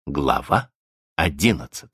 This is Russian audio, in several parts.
Глава 11.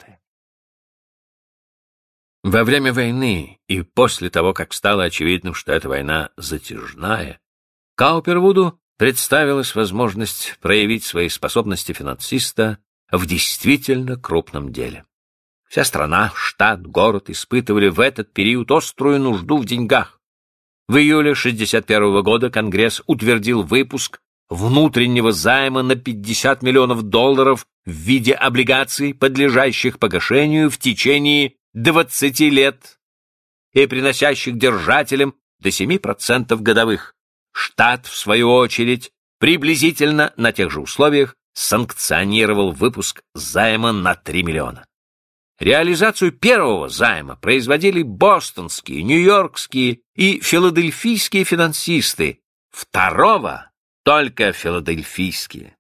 Во время войны и после того, как стало очевидным, что эта война затяжная, Каупервуду представилась возможность проявить свои способности финансиста в действительно крупном деле. Вся страна, штат, город испытывали в этот период острую нужду в деньгах. В июле 1961 года Конгресс утвердил выпуск внутреннего займа на $50 миллионов в виде облигаций, подлежащих погашению в течение 20 лет и приносящих держателям до 7% годовых. Штат, в свою очередь, приблизительно на тех же условиях санкционировал выпуск займа на $3 миллиона. Реализацию первого займа производили бостонские, нью-йоркские и филадельфийские финансисты, второго — только филадельфийские.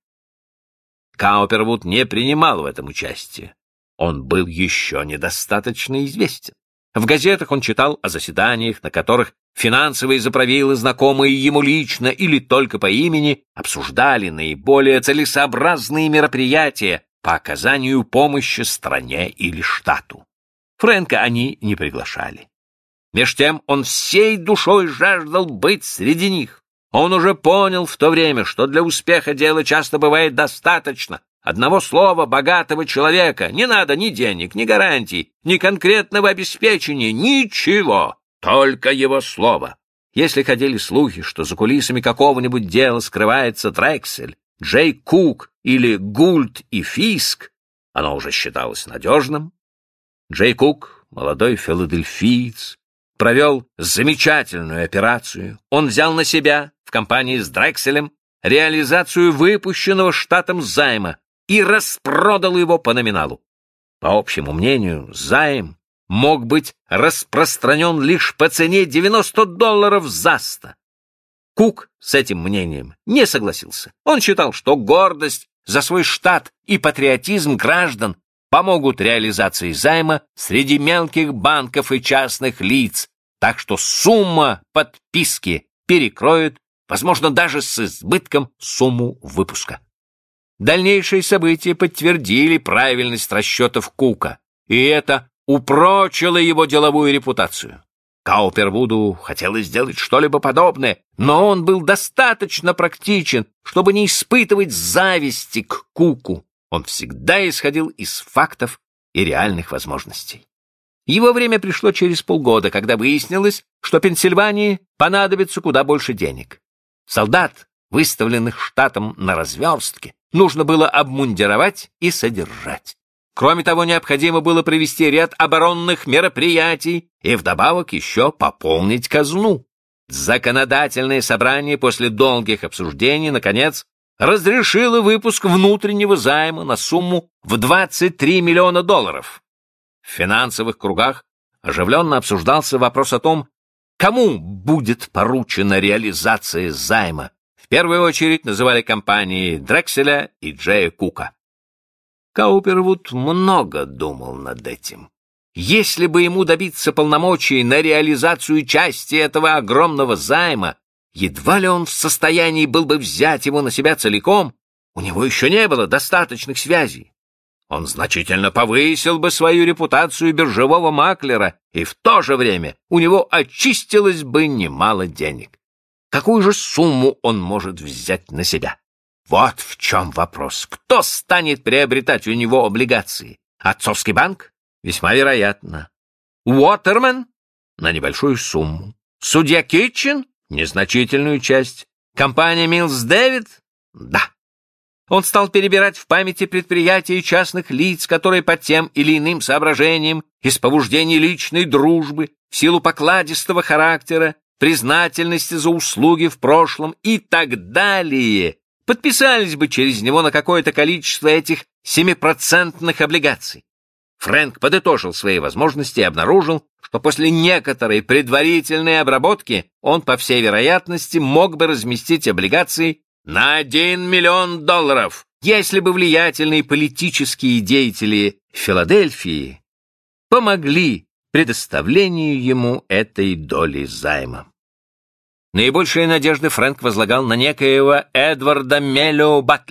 Каупервуд не принимал в этом участие. Он был еще недостаточно известен. В газетах он читал о заседаниях, на которых финансовые заправилы, знакомые ему лично или только по имени, обсуждали наиболее целесообразные мероприятия по оказанию помощи стране или штату. Фрэнка они не приглашали. Меж тем он всей душой жаждал быть среди них. Он уже понял в то время, что для успеха дела часто бывает достаточно одного слова богатого человека. Не надо ни денег, ни гарантий, ни конкретного обеспечения, ничего, только его слово. Если ходили слухи, что за кулисами какого-нибудь дела скрывается Дрексель, Джей Кук или Гульд и Фиск, оно уже считалось надежным. Джей Кук, молодой филадельфиец, провел замечательную операцию. Он взял на себя в компании с Дрекселем реализацию выпущенного штатом займа и распродал его по номиналу. По общему мнению, займ мог быть распространен лишь по цене $90 за 100. Кук с этим мнением не согласился. Он считал, что гордость за свой штат и патриотизм граждан помогут реализации займа среди мелких банков и частных лиц, так что сумма подписки перекроет, возможно, даже с избытком, сумму выпуска. Дальнейшие события подтвердили правильность расчетов Кука, и это упрочило его деловую репутацию. Каупервуду хотелось сделать что-либо подобное, но он был достаточно практичен, чтобы не испытывать зависти к Куку. Он всегда исходил из фактов и реальных возможностей. Его время пришло через полгода, когда выяснилось, что Пенсильвании понадобится куда больше денег. Солдат, выставленных штатом на разверстке, нужно было обмундировать и содержать. Кроме того, необходимо было провести ряд оборонных мероприятий и вдобавок еще пополнить казну. Законодательное собрание после долгих обсуждений, наконец, разрешило выпуск внутреннего займа на сумму в $23 миллиона. В финансовых кругах оживленно обсуждался вопрос о том, кому будет поручена реализация займа. В первую очередь называли компании Дрекселя и Джея Кука. Каупервуд много думал над этим. Если бы ему добиться полномочий на реализацию части этого огромного займа, едва ли он в состоянии был бы взять его на себя целиком, у него еще не было достаточных связей. Он значительно повысил бы свою репутацию биржевого маклера, и в то же время у него очистилось бы немало денег. Какую же сумму он может взять на себя? Вот в чем вопрос. Кто станет приобретать у него облигации? Отцовский банк? Весьма вероятно. Уотермен? На небольшую сумму. Судья Китчен? Незначительную часть. Компания Милс Дэвид? Да. Он стал перебирать в памяти предприятия и частных лиц, которые по тем или иным соображениям, из побуждений личной дружбы, в силу покладистого характера, признательности за услуги в прошлом и так далее, подписались бы через него на какое-то количество этих 7% облигаций. Фрэнк подытожил свои возможности и обнаружил, что после некоторой предварительной обработки он, по всей вероятности, мог бы разместить облигации на $1 миллион, если бы влиятельные политические деятели Филадельфии помогли предоставлению ему этой доли займа. Наибольшие надежды Фрэнк возлагал на некоего Эдварда Меллио Батлера,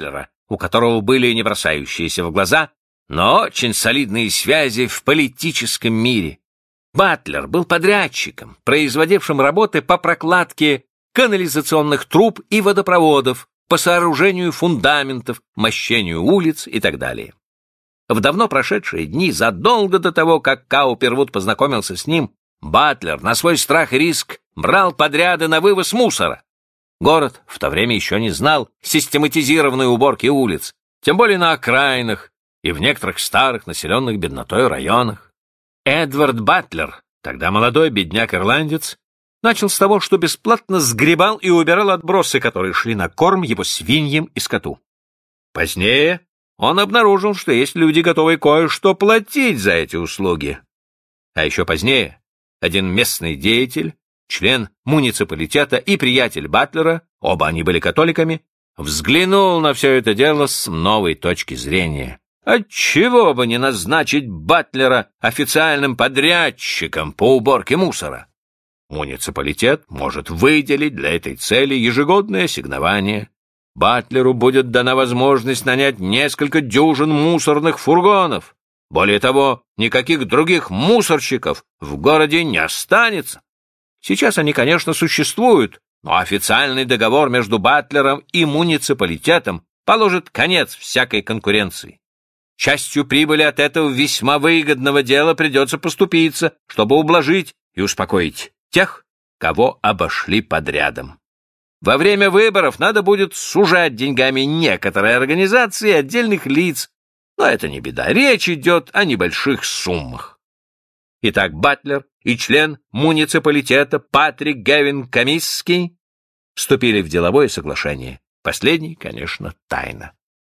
у которого были не бросающиеся в глаза, но очень солидные связи в политическом мире. Батлер был подрядчиком, производившим работы по прокладке канализационных труб и водопроводов, по сооружению фундаментов, мощению улиц и так далее. В давно прошедшие дни, задолго до того, как Каупервуд познакомился с ним, Батлер на свой страх и риск брал подряды на вывоз мусора. Город в то время еще не знал систематизированной уборки улиц, тем более на окраинах и в некоторых старых населенных беднотой районах. Эдвард Батлер, тогда молодой бедняк-ирландец, начал с того, что бесплатно сгребал и убирал отбросы, которые шли на корм его свиньям и скоту. Позднее он обнаружил, что есть люди, готовые кое-что платить за эти услуги. А еще позднее один местный деятель, член муниципалитета и приятель Батлера, оба они были католиками, взглянул на все это дело с новой точки зрения. Отчего бы не назначить Батлера официальным подрядчиком по уборке мусора? Муниципалитет может выделить для этой цели ежегодное ассигнование. Батлеру будет дана возможность нанять несколько дюжин мусорных фургонов. Более того, никаких других мусорщиков в городе не останется. Сейчас они, конечно, существуют, но официальный договор между Батлером и муниципалитетом положит конец всякой конкуренции. Частью прибыли от этого весьма выгодного дела придется поступиться, чтобы ублажить и успокоить тех, кого обошли подрядом. Во время выборов надо будет сужать деньгами некоторые организации и отдельных лиц, но это не беда, речь идет о небольших суммах. Итак, Батлер и член муниципалитета Патрик Гевин Камисский вступили в деловое соглашение. Последний, конечно, тайна.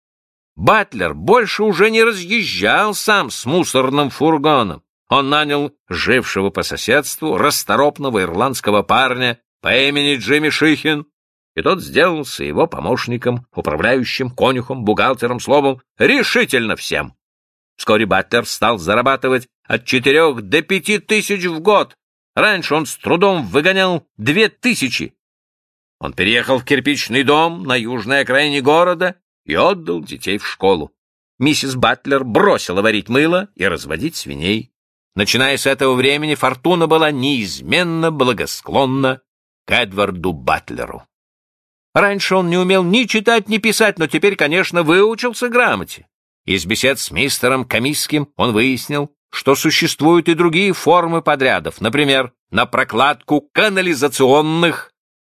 Батлер больше уже не разъезжал сам с мусорным фургоном. Он нанял жившего по соседству расторопного ирландского парня по имени Джимми Шихин, и тот сделался его помощником, управляющим, конюхом, бухгалтером, словом, решительно всем. Вскоре Батлер стал зарабатывать от 4 до 5 тысяч в год. Раньше он с трудом выгонял 2000. Он переехал в кирпичный дом на южной окраине города и отдал детей в школу. Миссис Батлер бросила варить мыло и разводить свиней. Начиная с этого времени, фортуна была неизменно благосклонна к Эдварду Батлеру. Раньше он не умел ни читать, ни писать, но теперь, конечно, выучился грамоте. Из бесед с мистером Камисским он выяснил, что существуют и другие формы подрядов, например, на прокладку канализационных,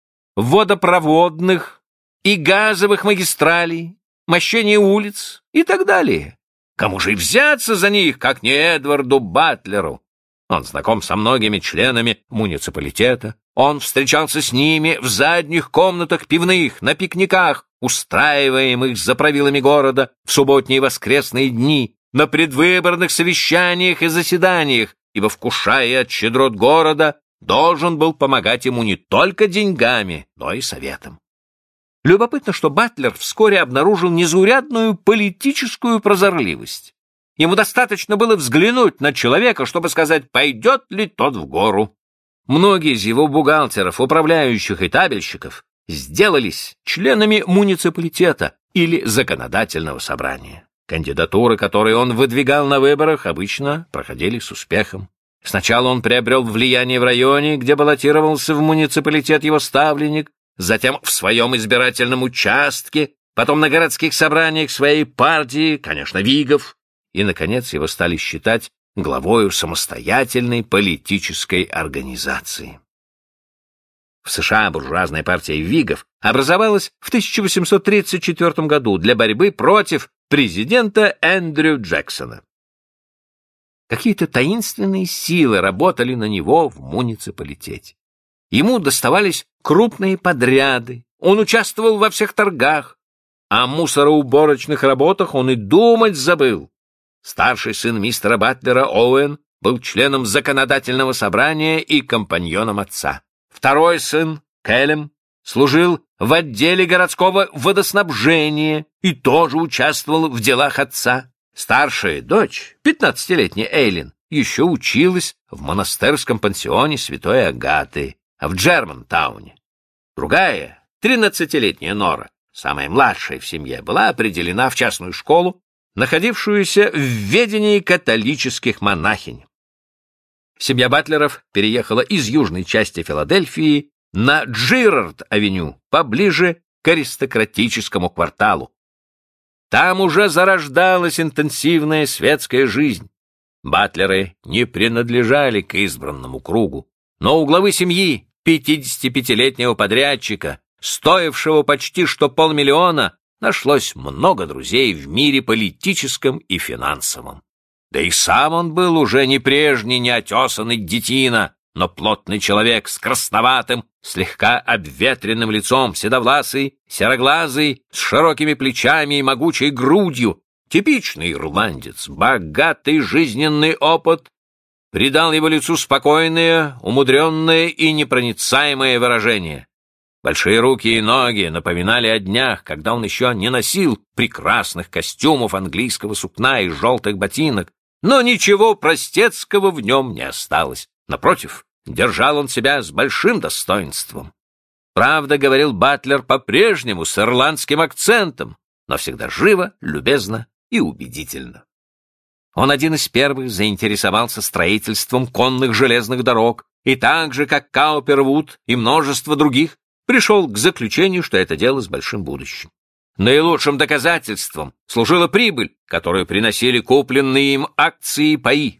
водопроводных и газовых магистралей, мощение улиц и так далее. Кому же и взяться за них, как не Эдварду Батлеру? Он знаком со многими членами муниципалитета. Он встречался с ними в задних комнатах пивных, на пикниках, устраиваемых за правилами города в субботние и воскресные дни, на предвыборных совещаниях и заседаниях, ибо, вкушая от щедрот города, должен был помогать ему не только деньгами, но и советом. Любопытно, что Батлер вскоре обнаружил незаурядную политическую прозорливость. Ему достаточно было взглянуть на человека, чтобы сказать, пойдет ли тот в гору. Многие из его бухгалтеров, управляющих и табельщиков сделались членами муниципалитета или законодательного собрания. Кандидатуры, которые он выдвигал на выборах, обычно проходили с успехом. Сначала он приобрел влияние в районе, где баллотировался в муниципалитет его ставленник, затем в своем избирательном участке, потом на городских собраниях своей партии, конечно, Вигов, и, наконец, его стали считать главою самостоятельной политической организации. В США буржуазная партия Вигов образовалась в 1834 году для борьбы против президента Эндрю Джексона. Какие-то таинственные силы работали на него в муниципалитете. Ему доставались крупные подряды, он участвовал во всех торгах, а о мусороуборочных работах он и думать забыл. Старший сын мистера Батлера, Оуэн, был членом законодательного собрания и компаньоном отца. Второй сын, Келлем, служил в отделе городского водоснабжения и тоже участвовал в делах отца. Старшая дочь, 15-летняя Эйлин, еще училась в монастырском пансионе Святой Агаты в Джермантауне. Другая, 13-летняя Нора, самая младшая в семье, была определена в частную школу, находившуюся в ведении католических монахинь. Семья Батлеров переехала из южной части Филадельфии на Джирард-авеню, поближе к аристократическому кварталу. Там уже зарождалась интенсивная светская жизнь. Батлеры не принадлежали к избранному кругу, но у главы семьи, 55-летнего подрядчика, стоившего почти что $500 000, нашлось много друзей в мире политическом и финансовом. Да и сам он был уже не прежний неотесанный детина, но плотный человек с красноватым, слегка обветренным лицом, седовласый, сероглазый, с широкими плечами и могучей грудью. Типичный ирландец, богатый жизненный опыт придал его лицу спокойное, умудренное и непроницаемое выражение. Большие руки и ноги напоминали о днях, когда он еще не носил прекрасных костюмов английского сукна и желтых ботинок, но ничего простецкого в нем не осталось. Напротив, держал он себя с большим достоинством. Правда, говорил Батлер по-прежнему с ирландским акцентом, но всегда живо, любезно и убедительно. Он один из первых заинтересовался строительством конных железных дорог и так же, как Каупервуд и множество других, пришел к заключению, что это дело с большим будущим. Наилучшим доказательством служила прибыль, которую приносили купленные им акции и паи.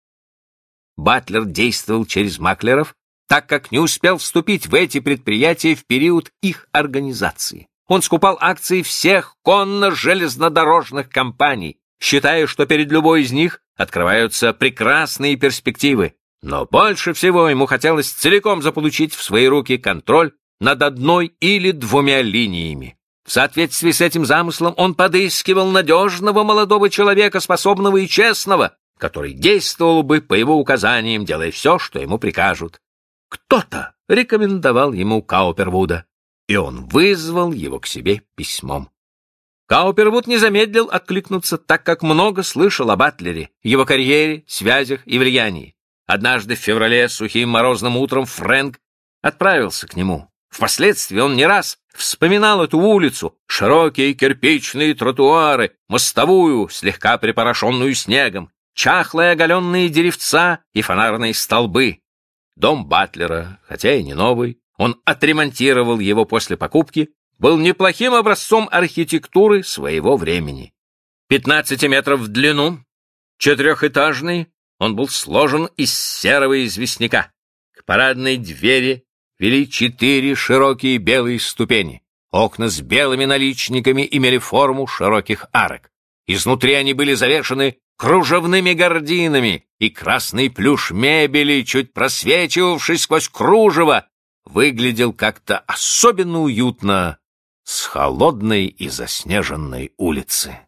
Батлер действовал через маклеров, так как не успел вступить в эти предприятия в период их организации. Он скупал акции всех конно-железнодорожных компаний, считая, что перед любой из них открываются прекрасные перспективы. Но больше всего ему хотелось целиком заполучить в свои руки контроль над одной или двумя линиями. В соответствии с этим замыслом он подыскивал надежного молодого человека, способного и честного, который действовал бы по его указаниям, делая все, что ему прикажут. Кто-то рекомендовал ему Каупервуда, и он вызвал его к себе письмом. Каупервуд не замедлил откликнуться, так как много слышал о Батлере, его карьере, связях и влиянии. Однажды в феврале сухим морозным утром Фрэнк отправился к нему. Впоследствии он не раз вспоминал эту улицу, широкие кирпичные тротуары, мостовую, слегка припорошенную снегом, чахлые оголенные деревца и фонарные столбы. Дом Батлера, хотя и не новый, он отремонтировал его после покупки, был неплохим образцом архитектуры своего времени. 15 метров в длину, 4-этажный, он был сложен из серого известняка. К парадной двери вели 4 широкие белые ступени. Окна с белыми наличниками имели форму широких арок. Изнутри они были завешаны кружевными гардинами, и красный плюш мебели, чуть просвечивавший сквозь кружево, выглядел как-то особенно уютно с холодной и заснеженной улицы.